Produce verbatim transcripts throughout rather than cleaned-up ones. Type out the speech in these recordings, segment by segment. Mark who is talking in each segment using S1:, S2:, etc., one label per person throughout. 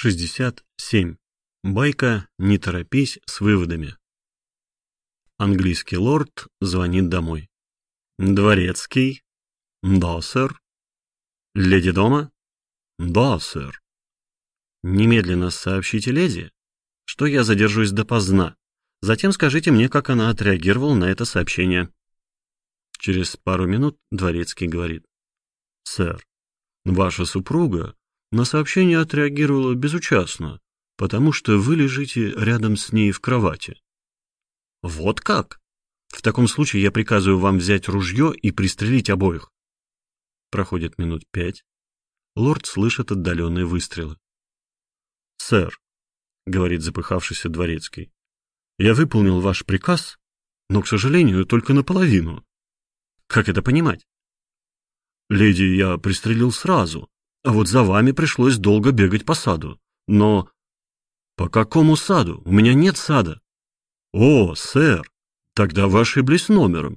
S1: шестьдесят семь. Байка «Не торопись с выводами». Английский лорд звонит домой. Дворецкий? Да, сэр. Леди дома? Да, сэр. Немедленно сообщите леди, что я задержусь допоздна. Затем скажите мне, как она отреагировала на это сообщение. Через пару минут дворецкий говорит. Сэр, ваша супруга на сообщение отреагировала безучастно, потому что вы лежите рядом с ней в кровати. Вот как? В таком случае я приказываю вам взять ружье и пристрелить обоих. Проходит минут пять. Лорд слышит отдаленные выстрелы. Сэр, говорит запыхавшийся дворецкий, я выполнил ваш приказ, но, к сожалению, только наполовину. Как это понимать? Леди я пристрелил сразу, а вот за вами пришлось долго бегать по саду. Но... По какому саду? У меня нет сада. О, сэр, тогда вы ошиблись номером.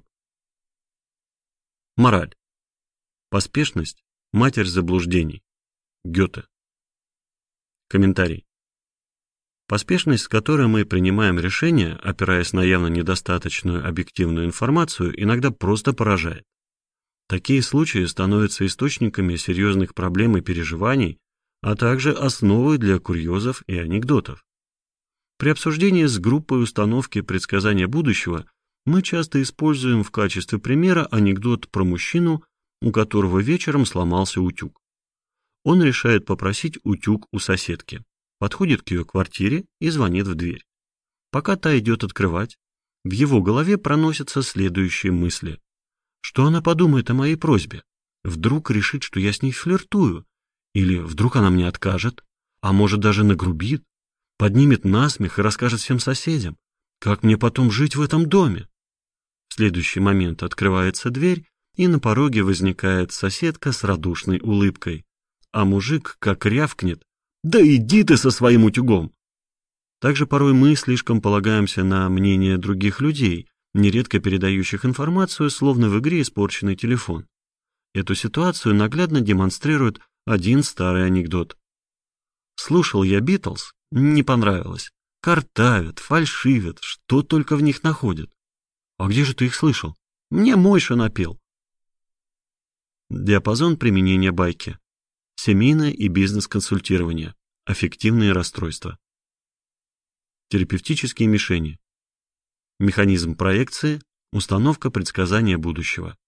S1: Мораль. Поспешность – матерь заблуждений. Гёте. Комментарий. Поспешность, с которой мы принимаем решения, опираясь на явно недостаточную объективную информацию, иногда просто поражает. Такие случаи становятся источниками серьезных проблем и переживаний, а также основой для курьезов и анекдотов. При обсуждении с группой установки предсказания будущего мы часто используем в качестве примера анекдот про мужчину, у которого вечером сломался утюг. Он решает попросить утюг у соседки, подходит к ее квартире и звонит в дверь. Пока та идет открывать, в его голове проносятся следующие мысли. Что она подумает о моей просьбе? Вдруг решит, что я с ней флиртую? Или вдруг она мне откажет? А может, даже нагрубит? Поднимет насмех и расскажет всем соседям? Как мне потом жить в этом доме? В следующий момент открывается дверь, и на пороге возникает соседка с радушной улыбкой. А мужик как рявкнет: «Да иди ты со своим утюгом!» Также порой мы слишком полагаемся на мнение других людей, нередко передающих информацию, словно в игре испорченный телефон. Эту ситуацию наглядно демонстрирует один старый анекдот. Слушал я Битлз, не понравилось. Картавят, фальшивят, что только в них находят. А где же ты их слышал? Мне Мойша напел. Диапазон применения байки. Семейное и бизнес-консультирование. Аффективные расстройства. Терапевтические мишени. Механизм проекции, установка предсказания будущего.